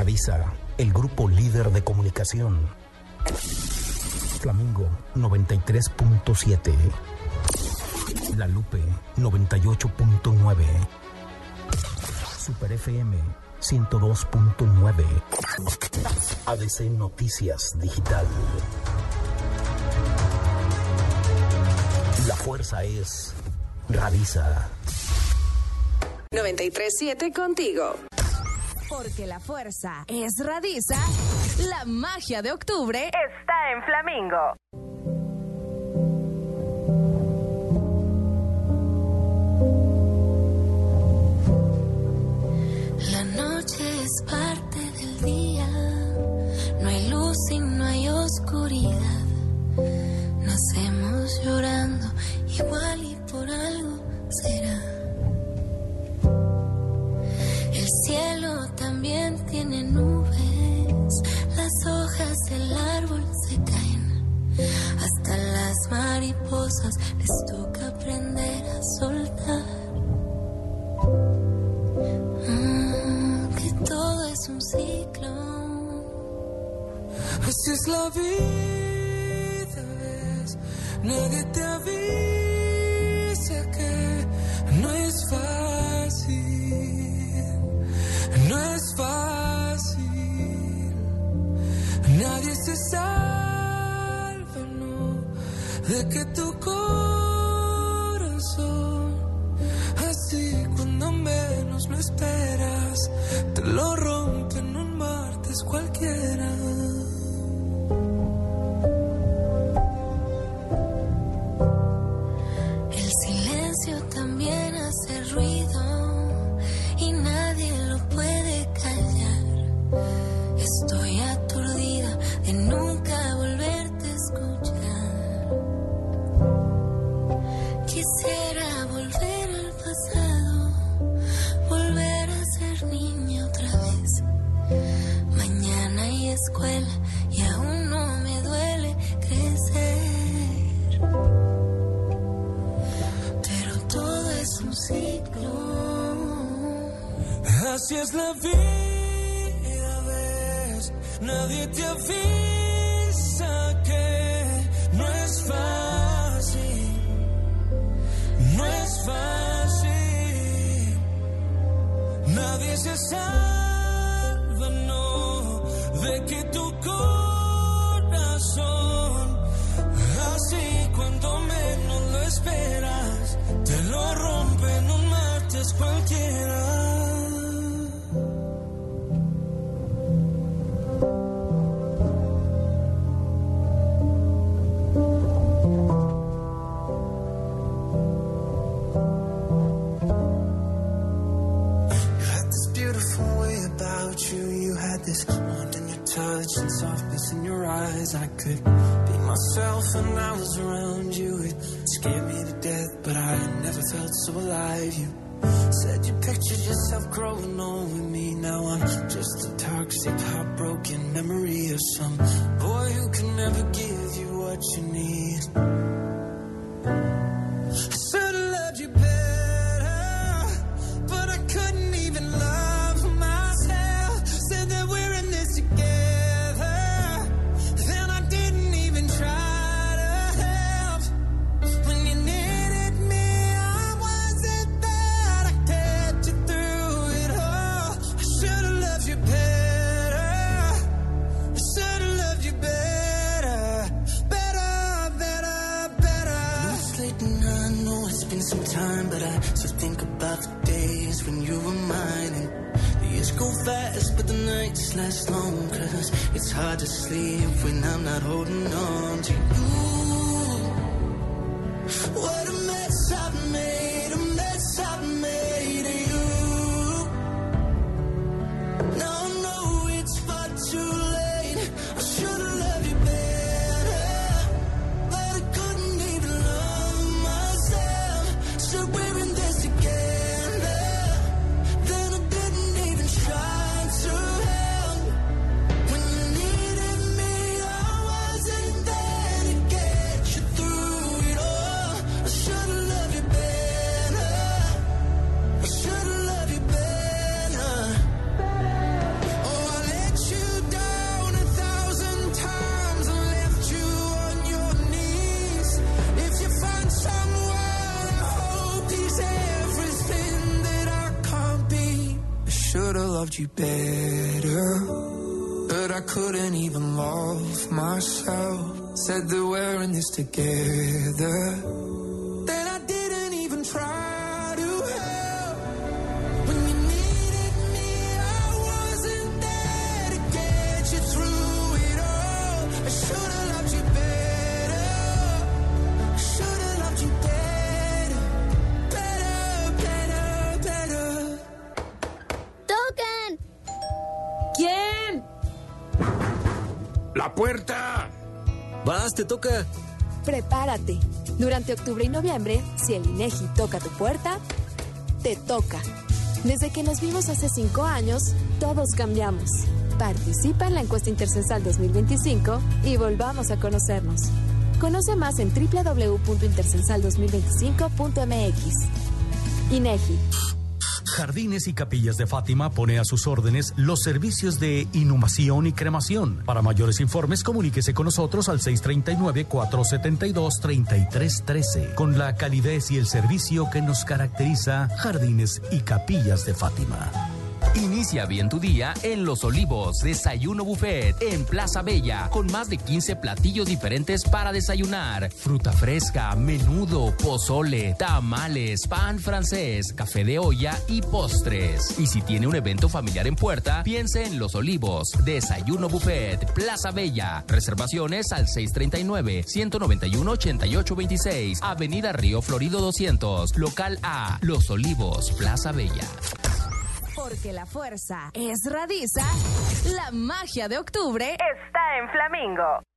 Radiza, el grupo líder de comunicación. Flamingo 93.7. La Lupe 98.9. Super FM 102.9. ADC Noticias Digital. La fuerza es Radiza. 93.7 contigo. Porque la fuerza es Radiza, la magia de octubre está en Flamingo. La noche es parte del día, no hay luz y no hay oscuridad. Nacemos llorando, igual y por algo será. El cielo también tiene nubes, las hojas del árbol se caen, hasta las mariposas les toca aprender a soltar. Que todo es un ciclo. Así es la vida, ¿ves? Nadie te avisa que no es fácil, no es fácil. Nadie se salva, no, de que tu corazón, así cuando menos lo esperas, te lo rompen un martes cualquiera. También hace ruido y nadie lo puede callar. Estoy aturdida de nunca volverte a escuchar. Quisiera volver al pasado, volver a ser niña otra vez. Mañana hay escuela y aún no me duele crecer. Es un ciclo. Así es la vida, ¿ves? Nadie te avisa que no es fácil, no es fácil. Nadie se salva, no, de que tu corazón, así cuando menos lo esperas, te lo rompen un martes cualquiera. You had this beautiful way about you. You had this warmth in your touch and softness in your eyes. I could be myself when I was around you. It scared me to death, but I never felt so alive. You said you pictured yourself growing old with me. Now I'm just a toxic, heartbroken memory of some boy who can never give you what you need. I should've loved you better, but I couldn't even love myself. Said that we're in this together, then I didn't even try to help. When you needed me, I wasn't there to get you through it all. I should've loved you better, I should've loved you better, better, better, better. I know it's late and I know it's been some time, but I still think about the days when you were mine. And the years go fast, but the nights last long, 'cause it's hard to sleep when I'm not holding on to you. What a mess I've made, a mess I've made of you. Now I know it's far too late. I should've loved you better, but I couldn't even love myself. Said we're in this together, then I didn't even try to help. When you needed me, I wasn't there to get should've loved you better, but I couldn't even love myself. Said that we're in this together, then I didn't even try to help. When you needed me, I wasn't there to get you through it all. I should've loved you better, I should've loved you better, better. ¡Tocan! ¿Quién? ¡La puerta! Vas, te toca. Prepárate. Durante octubre y noviembre, si el INEGI toca tu puerta, te toca. Desde que nos vimos hace 5 años, todos cambiamos. Participa en la encuesta Intercensal 2025 y volvamos a conocernos. Conoce más en www.intercensal2025.mx. INEGI. Jardines y Capillas de Fátima pone a sus órdenes los servicios de inhumación y cremación. Para mayores informes, comuníquese con nosotros al 639-472-3313. Con la calidez y el servicio que nos caracteriza, Jardines y Capillas de Fátima. Inicia bien tu día en Los Olivos, Desayuno Buffet, en Plaza Bella, con más de 15 platillos diferentes para desayunar. Fruta fresca, menudo, pozole, tamales, pan francés, café de olla y postres. Y si tiene un evento familiar en puerta, piense en Los Olivos, Desayuno Buffet, Plaza Bella. Reservaciones al 639-191-8826, Avenida Río Florido 200, Local A, Los Olivos, Plaza Bella. Porque la fuerza es Radisa, la magia de octubre está en Flamingo.